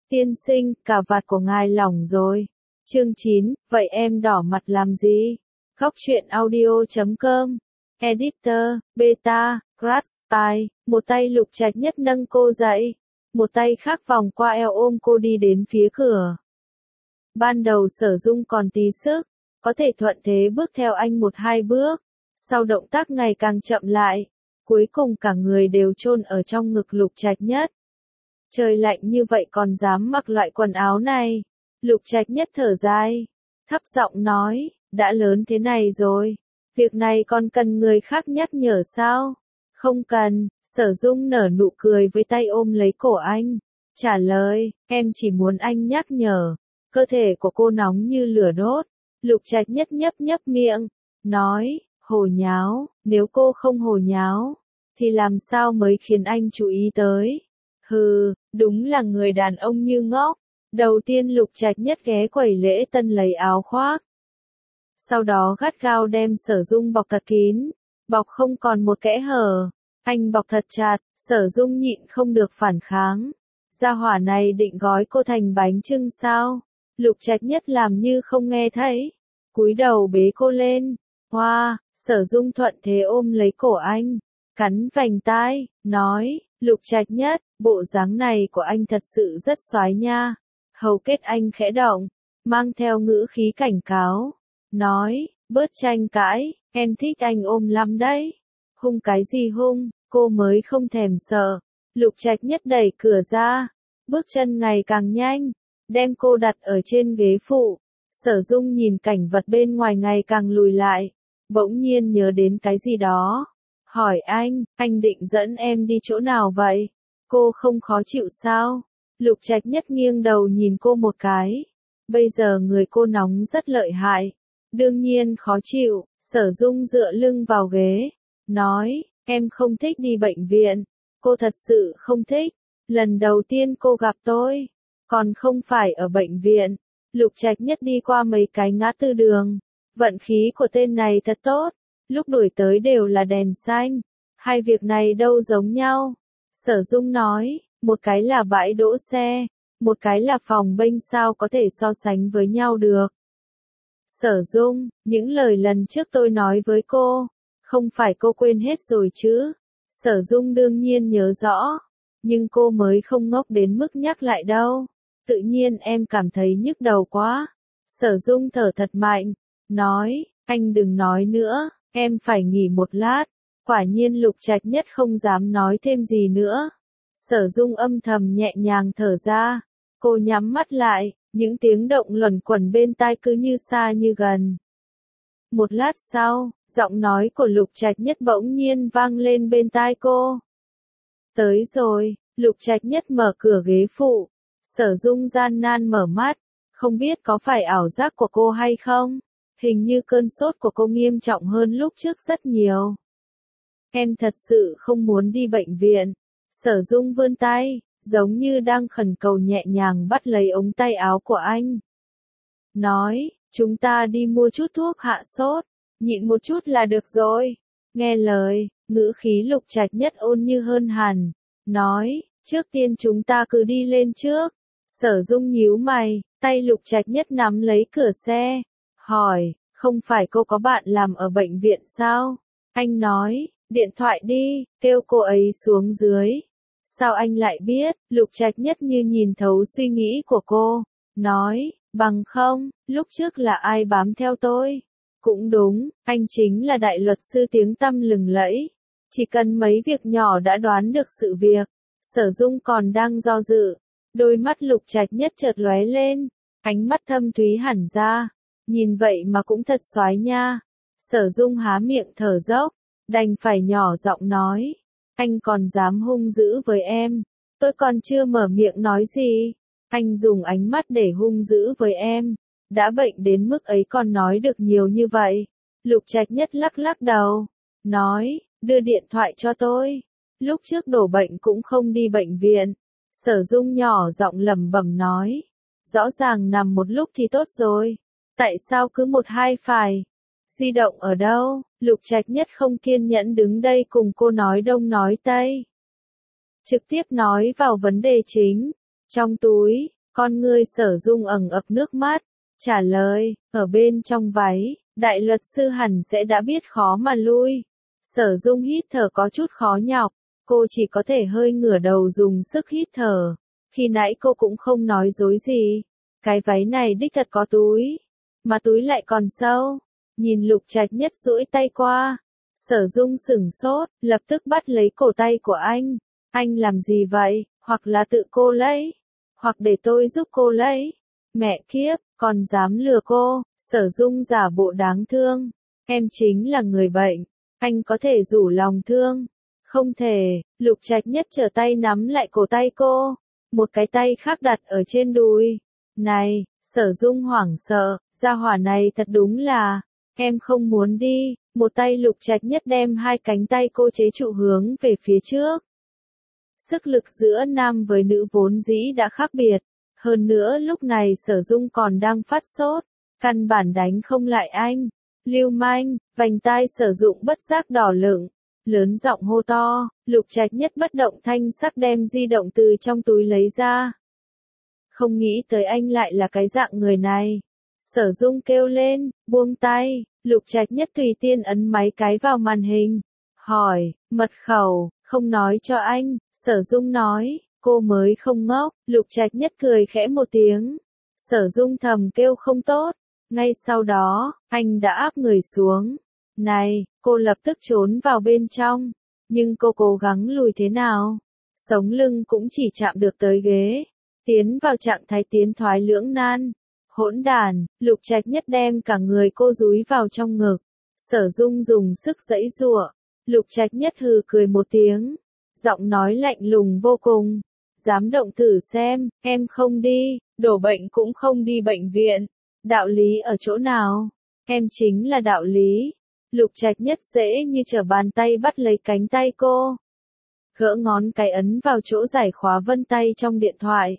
Tiên sinh, cà vạt của ngài lỏng rồi. Chương 9, vậy em đỏ mặt làm gì? Góc truyện audio.com. Editor, Beta, Crash Spy. Một tay Lục Trạch Nhất nâng cô dậy, một tay khác vòng qua eo ôm cô đi đến phía cửa. Ban đầu Sở Dung còn tí sức, có thể thuận thế bước theo anh 1-2 bước, sau động tác ngày càng chậm lại, cuối cùng cả người đều chôn ở trong ngực Lục Trạch Nhất. Trời lạnh như vậy còn dám mặc loại quần áo này. Lục Trạch Nhất thở dài, thấp giọng nói, đã lớn thế này rồi, việc này còn cần người khác nhắc nhở sao? Không cần. Sở Dung nở nụ cười với tay ôm lấy cổ anh, trả lời, em chỉ muốn anh nhắc nhở. Cơ thể của cô nóng như lửa đốt. Lục Trạch Nhất nhấp nhấp miệng, nói, hồ nháo, nếu cô không hồ nháo, thì làm sao mới khiến anh chú ý tới? Hừ, đúng là người đàn ông như ngốc. Đầu tiên Lục Trạch Nhất ghé quầy lễ tân lấy áo khoác, sau đó gắt gao đem Sở Dung bọc thật kín, bọc không còn một kẽ hở. Anh bọc thật chặt, Sở Dung nhịn không được phản kháng. Gia hỏa này định gói cô thành bánh chưng sao? Lục Trạch Nhất làm như không nghe thấy, cúi đầu bế cô lên. Hoa, Sở Dung thuận thế ôm lấy cổ anh, cắn vành tai, nói, Lục Trạch Nhất, bộ dáng này của anh thật sự rất xoái nha. Hầu kết anh khẽ động, mang theo ngữ khí cảnh cáo, nói, bớt tranh cãi, em thích anh ôm lắm đấy. Hung cái gì hung, cô mới không thèm sợ. Lục Trạch Nhất đẩy cửa ra, bước chân ngày càng nhanh, đem cô đặt ở trên ghế phụ. Sở Dung nhìn cảnh vật bên ngoài ngày càng lùi lại, bỗng nhiên nhớ đến cái gì đó. Hỏi anh định dẫn em đi chỗ nào vậy? Cô không khó chịu sao? Lục Trạch Nhất nghiêng đầu nhìn cô một cái. Bây giờ người cô nóng rất lợi hại. Đương nhiên khó chịu. Sở Dung dựa lưng vào ghế, nói, em không thích đi bệnh viện. Cô thật sự không thích. Lần đầu tiên cô gặp tôi, còn không phải ở bệnh viện. Lục Trạch Nhất đi qua mấy cái ngã tư đường. Vận khí của tên này thật tốt. Lúc đuổi tới đều là đèn xanh. Hai việc này đâu giống nhau. Sở Dung nói, một cái là bãi đỗ xe, một cái là phòng bênh, sao có thể so sánh với nhau được. Sở Dung, những lời lần trước tôi nói với cô, không phải cô quên hết rồi chứ? Sở Dung đương nhiên nhớ rõ, nhưng cô mới không ngốc đến mức nhắc lại đâu. Tự nhiên em cảm thấy nhức đầu quá. Sở Dung thở thật mạnh, nói, anh đừng nói nữa, em phải nghỉ một lát. Quả nhiên Lục Trạch Nhất không dám nói thêm gì nữa. Sở Dung âm thầm nhẹ nhàng thở ra, cô nhắm mắt lại, những tiếng động luẩn quẩn bên tai cứ như xa như gần. Một lát sau, giọng nói của Lục Trạch Nhất bỗng nhiên vang lên bên tai cô. Tới rồi. Lục Trạch Nhất mở cửa ghế phụ. Sở Dung gian nan mở mắt, không biết có phải ảo giác của cô hay không? Hình như cơn sốt của cô nghiêm trọng hơn lúc trước rất nhiều. Em thật sự không muốn đi bệnh viện. Sở Dung vươn tay, giống như đang khẩn cầu, nhẹ nhàng bắt lấy ống tay áo của anh. Nói, chúng ta đi mua chút thuốc hạ sốt, nhịn một chút là được rồi. Nghe lời, ngữ khí Lục Trạch Nhất ôn như hơn hẳn. Nói, trước tiên chúng ta cứ đi lên trước. Sở Dung nhíu mày, tay Lục Trạch Nhất nắm lấy cửa xe. Hỏi, không phải cô có bạn làm ở bệnh viện sao? Anh nói, điện thoại đi, kêu cô ấy xuống dưới. Sao anh lại biết? Lục Trạch Nhất như nhìn thấu suy nghĩ của cô. Nói, bằng không, lúc trước là ai bám theo tôi? Cũng đúng, anh chính là đại luật sư tiếng tăm lừng lẫy. Chỉ cần mấy việc nhỏ đã đoán được sự việc. Sở Dung còn đang do dự. Đôi mắt Lục Trạch Nhất chợt lóe lên. Ánh mắt thâm thúy hẳn ra. Nhìn vậy mà cũng thật xoái nha. Sở Dung há miệng thở dốc, đành phải nhỏ giọng nói. Anh còn dám hung dữ với em. Tôi còn chưa mở miệng nói gì. Anh dùng ánh mắt để hung dữ với em. Đã bệnh đến mức ấy còn nói được nhiều như vậy. Lục Trạch Nhất lắc lắc đầu. Nói, đưa điện thoại cho tôi. Lúc trước đổ bệnh cũng không đi bệnh viện. Sở Dung nhỏ giọng lẩm bẩm nói. Rõ ràng nằm một lúc thì tốt rồi. Tại sao cứ một hai phải? Di động ở đâu? Lục Trạch Nhất không kiên nhẫn đứng đây cùng cô nói đông nói tây. Trực tiếp nói vào vấn đề chính. Trong túi, Con ngươi Sở Dung ẩn ập nước mắt, trả lời, ở bên trong váy, đại luật sư hẳn sẽ đã biết khó mà lui. Sở Dung hít thở có chút khó nhọc, cô chỉ có thể hơi ngửa đầu dùng sức hít thở. Khi nãy cô cũng không nói dối gì. Cái váy này đích thật có túi, mà túi lại còn sâu. Nhìn Lục Trạch Nhất duỗi tay qua, Sở Dung sửng sốt, lập tức bắt lấy cổ tay của anh. Anh làm gì vậy? Hoặc là tự cô lấy, hoặc để tôi giúp cô lấy. Mẹ kiếp, còn dám lừa cô. Sở Dung giả bộ đáng thương. Em chính là người bệnh, anh có thể rủ lòng thương. Không thể. Lục Trạch Nhất trở tay nắm lại cổ tay cô, một cái tay khác đặt ở trên đùi. Này, Sở Dung hoảng sợ, gia hỏa này thật đúng là, em không muốn đi. Một tay Lục Trạch Nhất đem hai cánh tay cô chế trụ hướng về phía trước. Sức lực giữa nam với nữ vốn dĩ đã khác biệt, hơn nữa lúc này Sở Dung còn đang phát sốt, căn bản đánh không lại anh. Lưu manh, vành tai Sở Dụng bất giác đỏ lửng, lớn giọng hô to. Lục Trạch Nhất bất động thanh sắc đem di động từ trong túi lấy ra. Không nghĩ tới anh lại là cái dạng người này. Sở Dung kêu lên, buông tay. Lục Trạch Nhất tùy tiện ấn mấy cái vào màn hình, hỏi, mật khẩu, không nói cho anh. Sở Dung nói, cô mới không ngốc. Lục Trạch Nhất cười khẽ một tiếng. Sở Dung thầm kêu không tốt. Ngay sau đó, anh đã áp người xuống. Này, cô lập tức trốn vào bên trong. Nhưng cô cố gắng lùi thế nào? Sống lưng cũng chỉ chạm được tới ghế. Tiến vào trạng thái tiến thoái lưỡng nan. Hỗn đàn. Lục Trạch Nhất đem cả người cô dúi vào trong ngực. Sở Dung dùng sức giãy giụa. Lục Trạch Nhất hừ cười một tiếng, giọng nói lạnh lùng vô cùng. Dám động thử xem, em không đi, đổ bệnh cũng không đi bệnh viện. Đạo lý ở chỗ nào? Em chính là đạo lý. Lục Trạch Nhất dễ như trở bàn tay bắt lấy cánh tay cô, gỡ ngón cái ấn vào chỗ giải khóa vân tay trong điện thoại.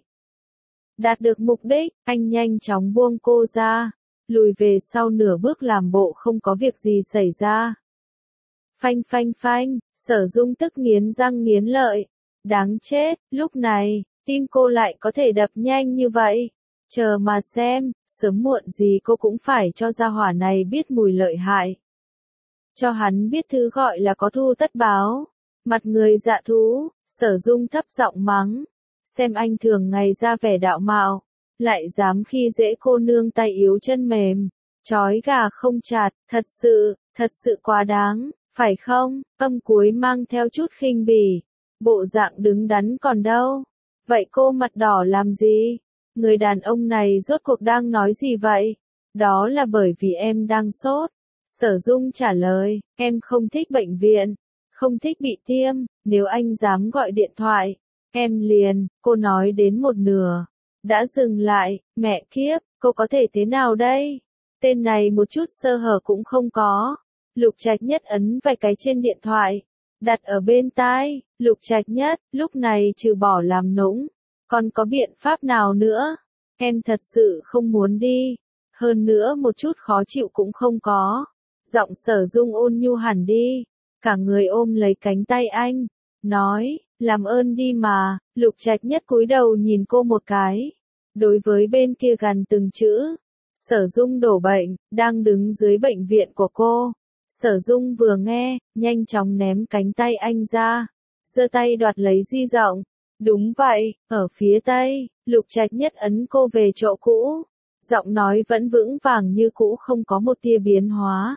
Đạt được mục đích, anh nhanh chóng buông cô ra, lùi về sau nửa bước làm bộ không có việc gì xảy ra. Phanh phanh phanh, Sở Dung tức nghiến răng nghiến lợi. Đáng chết, lúc này, tim cô lại có thể đập nhanh như vậy. Chờ mà xem, sớm muộn gì cô cũng phải cho gia hỏa này biết mùi lợi hại. Cho hắn biết thứ gọi là có thù tất báo. Mặt người dạ thú, Sở Dung thấp giọng mắng. Xem anh thường ngày ra vẻ đạo mạo, lại dám khi dễ cô nương tay yếu chân mềm, chói gà không chặt, thật sự quá đáng, phải không? Âm cuối mang theo chút khinh bỉ, bộ dạng đứng đắn còn đâu. Vậy cô mặt đỏ làm gì? Người đàn ông này rốt cuộc đang nói gì vậy? Đó là bởi vì em đang sốt. Sở Dung trả lời, em không thích bệnh viện, không thích bị tiêm, nếu anh dám gọi điện thoại, em liền. Cô nói đến một nửa, đã dừng lại. Mẹ kiếp, cô có thể thế nào đây? Tên này một chút sơ hở cũng không có. Lục Trạch Nhất ấn vài cái trên điện thoại, đặt ở bên tai. Lục Trạch Nhất, lúc này trừ bỏ làm nũng, còn có biện pháp nào nữa? Em thật sự không muốn đi, hơn nữa một chút khó chịu cũng không có. Giọng Sở Dung ôn nhu hẳn đi, cả người ôm lấy cánh tay anh, nói, làm ơn đi mà. Lục Trạch Nhất cúi đầu nhìn cô một cái, đối với bên kia gằn từng chữ. Sở Dung đổ bệnh, đang đứng dưới bệnh viện của cô. Sở Dung vừa nghe, nhanh chóng ném cánh tay anh ra, giơ tay đoạt lấy di động. Đúng vậy, ở phía tây. Lục Trạch Nhất ấn cô về chỗ cũ, giọng nói vẫn vững vàng như cũ, không có một tia biến hóa.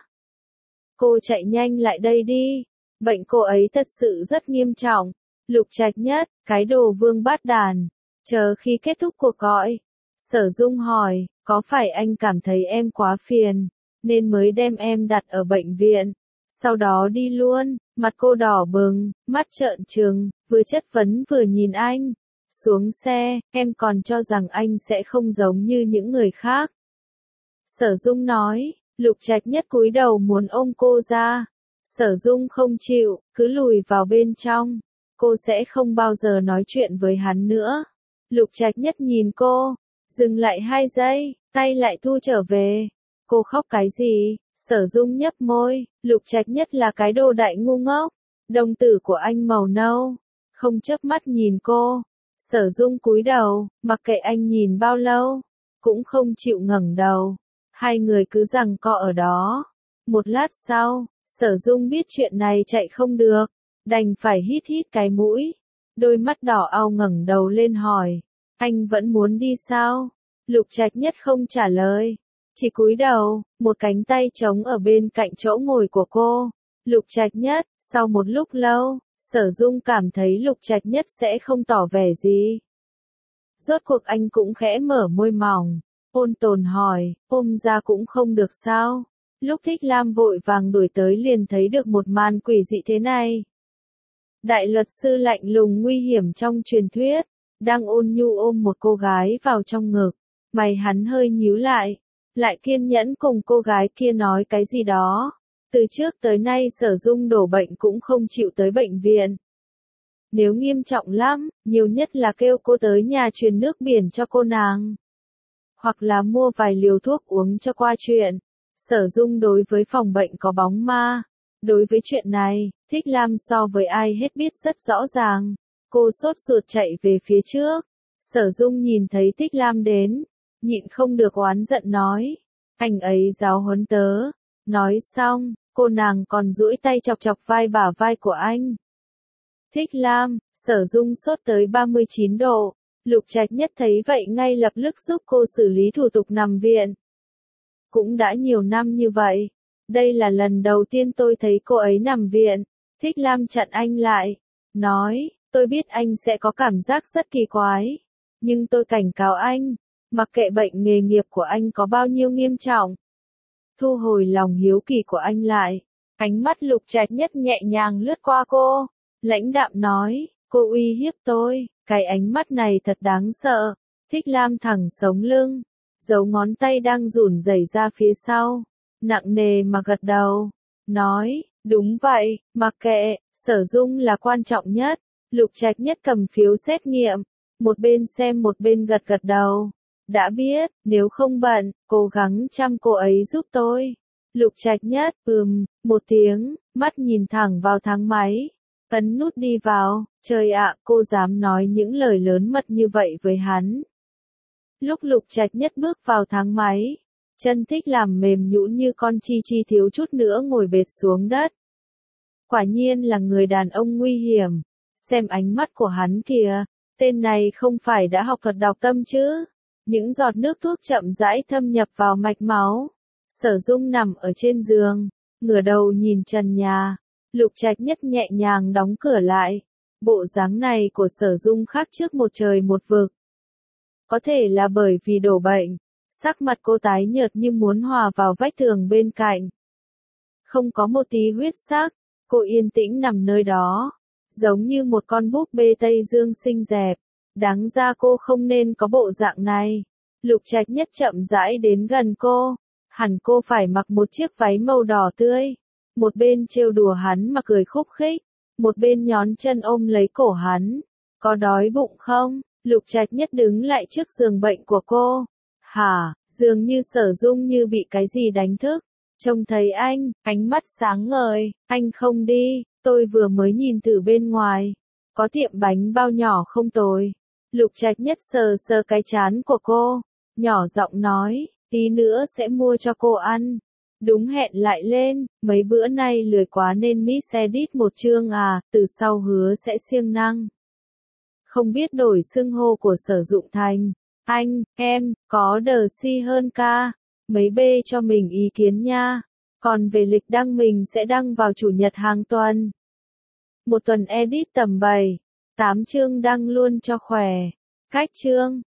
Cô chạy nhanh lại đây đi, bệnh cô ấy thật sự rất nghiêm trọng. Lục Trạch Nhất, cái đồ vương bát đàn. Chờ khi kết thúc cuộc gọi, Sở Dung hỏi, có phải anh cảm thấy em quá phiền, nên mới đem em đặt ở bệnh viện, sau đó đi luôn? Mặt cô đỏ bừng, mắt trợn trừng, vừa chất vấn vừa nhìn anh. Xuống xe, em còn cho rằng anh sẽ không giống như những người khác. Sở Dung nói. Lục Trạch Nhất cúi đầu muốn ôm cô ra. Sở Dung không chịu, cứ lùi vào bên trong. Cô sẽ không bao giờ nói chuyện với hắn nữa. Lục Trạch Nhất nhìn cô, dừng lại 2 giây, tay lại thu trở về. Cô khóc cái gì? Sở Dung nhấp môi. Lục Trạch Nhất là cái đồ đại ngu ngốc. Đồng tử của anh màu nâu, không chớp mắt nhìn cô. Sở Dung cúi đầu, mặc kệ anh nhìn bao lâu, cũng không chịu ngẩng đầu. Hai người cứ giằng co ở đó. Một lát sau, Sở Dung biết chuyện này chạy không được, đành phải hít hít cái mũi. Đôi mắt đỏ au ngẩng đầu lên hỏi, anh vẫn muốn đi sao? Lục Trạch Nhất không trả lời, chỉ cúi đầu, một cánh tay trống ở bên cạnh chỗ ngồi của cô. Lục Trạch Nhất, sau một lúc lâu, Sở Dung cảm thấy Lục Trạch Nhất sẽ không tỏ vẻ gì. Rốt cuộc anh cũng khẽ mở môi mỏng, ôn tồn hỏi, ôm ra cũng không được sao? Lúc Thích Lam vội vàng đuổi tới liền thấy được một màn quỷ dị thế này. Đại luật sư lạnh lùng nguy hiểm trong truyền thuyết, đang ôn nhu ôm một cô gái vào trong ngực, mày hắn hơi nhíu lại kiên nhẫn cùng cô gái kia nói cái gì đó. Từ trước tới nay Sở Dung đổ bệnh cũng không chịu tới bệnh viện. Nếu nghiêm trọng lắm, nhiều nhất là kêu cô tới nhà truyền nước biển cho cô nàng. Hoặc là mua vài liều thuốc uống cho qua chuyện. Sở Dung đối với phòng bệnh có bóng ma. Đối với chuyện này, Thích Lam so với ai hết biết rất rõ ràng. Cô sốt ruột chạy về phía trước. Sở Dung nhìn thấy Thích Lam đến, nhịn không được oán giận nói. Anh ấy giáo huấn tớ. Nói xong, cô nàng còn duỗi tay chọc chọc bả vai của anh. Thích Lam, Sở Dung sốt tới 39 độ. Lục Trạch Nhất thấy vậy ngay lập tức giúp cô xử lý thủ tục nằm viện. Cũng đã nhiều năm như vậy. Đây là lần đầu tiên tôi thấy cô ấy nằm viện. Thích Lam chặn anh lại. Nói, tôi biết anh sẽ có cảm giác rất kỳ quái. Nhưng tôi cảnh cáo anh, mặc kệ bệnh nghề nghiệp của anh có bao nhiêu nghiêm trọng. Thu hồi lòng hiếu kỳ của anh lại. Ánh mắt Lục Trạch Nhất nhẹ nhàng lướt qua cô. Lãnh đạm nói, cô uy hiếp tôi. Cái ánh mắt này thật đáng sợ. Thích Lam thẳng sống lưng, giấu ngón tay đang run rẩy ra phía sau, nặng nề mà gật đầu, nói, đúng vậy, mặc kệ, Sở Dung là quan trọng nhất. Lục Trạch Nhất cầm phiếu xét nghiệm, một bên xem một bên gật gật đầu. Đã biết, nếu không bận, cố gắng chăm cô ấy giúp tôi. Lục Trạch Nhất, một tiếng, mắt nhìn thẳng vào thang máy. Ấn nút đi vào, trời ạ, cô dám nói những lời lớn mật như vậy với hắn. Lúc Lục Trạch Nhất bước vào thang máy, chân Thích Lam mềm nhũn như con chi chi thiếu chút nữa ngồi bệt xuống đất. Quả nhiên là người đàn ông nguy hiểm, xem ánh mắt của hắn kìa, tên này không phải đã học thuật đọc tâm chứ. Những giọt nước thuốc chậm rãi thâm nhập vào mạch máu. Sở Dung nằm ở trên giường, ngửa đầu nhìn trần nhà. Lục Trạch Nhất nhẹ nhàng đóng cửa lại. Bộ dáng này của Sở Dung khác trước một trời một vực. Có thể là bởi vì đổ bệnh, sắc mặt cô tái nhợt như muốn hòa vào vách tường bên cạnh. Không có một tí huyết sắc, cô yên tĩnh nằm nơi đó, giống như một con búp bê Tây Dương xinh đẹp. Đáng ra cô không nên có bộ dạng này. Lục Trạch Nhất chậm rãi đến gần cô, hẳn cô phải mặc một chiếc váy màu đỏ tươi. Một bên trêu đùa hắn mà cười khúc khích, một bên nhón chân ôm lấy cổ hắn. Có đói bụng không? Lục Trạch Nhất đứng lại trước giường bệnh của cô. Hả, dường như Sở Dung như bị cái gì đánh thức. Trông thấy anh, ánh mắt sáng ngời, anh không đi, tôi vừa mới nhìn thử bên ngoài. Có tiệm bánh bao nhỏ không tồi. Lục Trạch Nhất sờ sờ cái trán của cô, nhỏ giọng nói, tí nữa sẽ mua cho cô ăn. Đúng hẹn lại lên, mấy bữa nay lười quá nên miss edit một chương à, từ sau hứa sẽ siêng năng. Không biết đổi xưng hô của Sở Dụng thành, anh, em, có đờ si hơn ca. Mấy bê cho mình ý kiến nha. Còn về lịch đăng mình sẽ đăng vào chủ nhật hàng tuần. Một tuần edit tầm 7, 8 chương đăng luôn cho khỏe. Cách chương